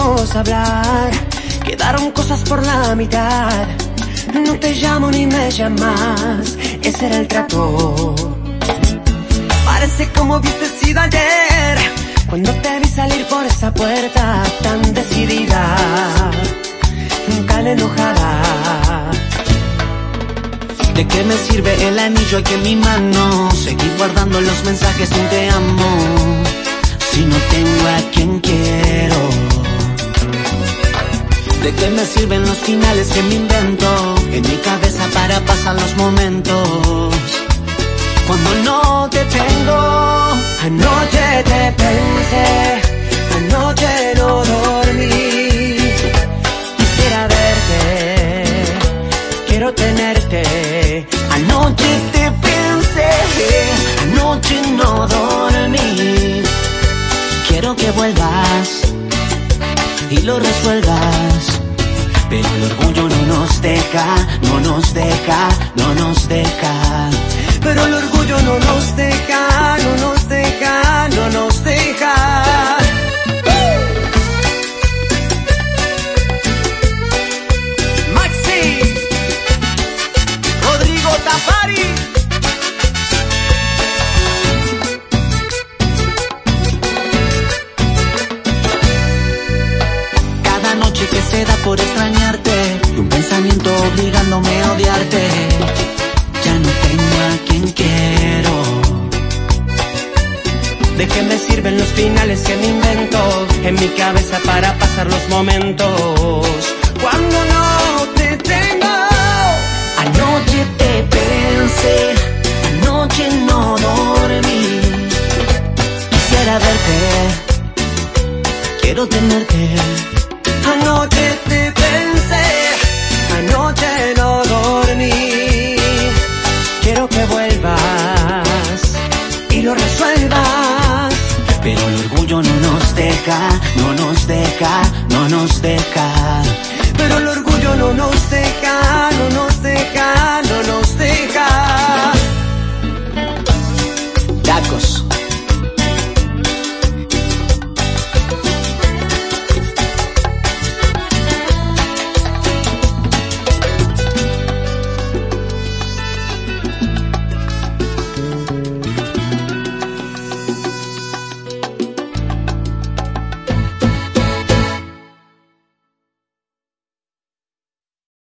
pudimos hablar, quedaron cosas por la mitad. No te llamo ni me llamas, ese era el trato. Parece como hubiese sido ayer, cuando te vi salir por esa puerta tan decidida, tan enojada. ¿De qué me sirve el anillo aquí en mi mano? Seguir guardando los mensajes de un te amo, si no tengo a quien quiero. ¿De qué me sirven los finales que me invento en mi cabeza para pasar los momentos cuando no te tengo? Anoche te pensé, anoche no dormí. Quisiera verte, quiero tenerte. Anoche te pensé, anoche no dormí. Quiero que vuelvas y lo resuelvas, pero el orgullo no nos deja, no nos deja, no nos deja. Pero el orgullo no nos deja, no nos deja, no nos deja. Maxi, Rodrigo Tafari. Cada noche que se da por extrañarte, y un pensamiento obligándome a odiarte. Ya no tengo a quien quiero. ¿De qué me sirven los finales que me invento en mi cabeza para pasar los momentos cuando no te tengo? Anoche te pensé, anoche no dormí. Quisiera verte, quiero tenerte. Anoche te pensé, anoche no dormí. Quiero que vuelvas y lo resuelvas, pero el orgullo no nos deja, no nos deja, no nos deja. Pero el orgullo no nos deja, no nos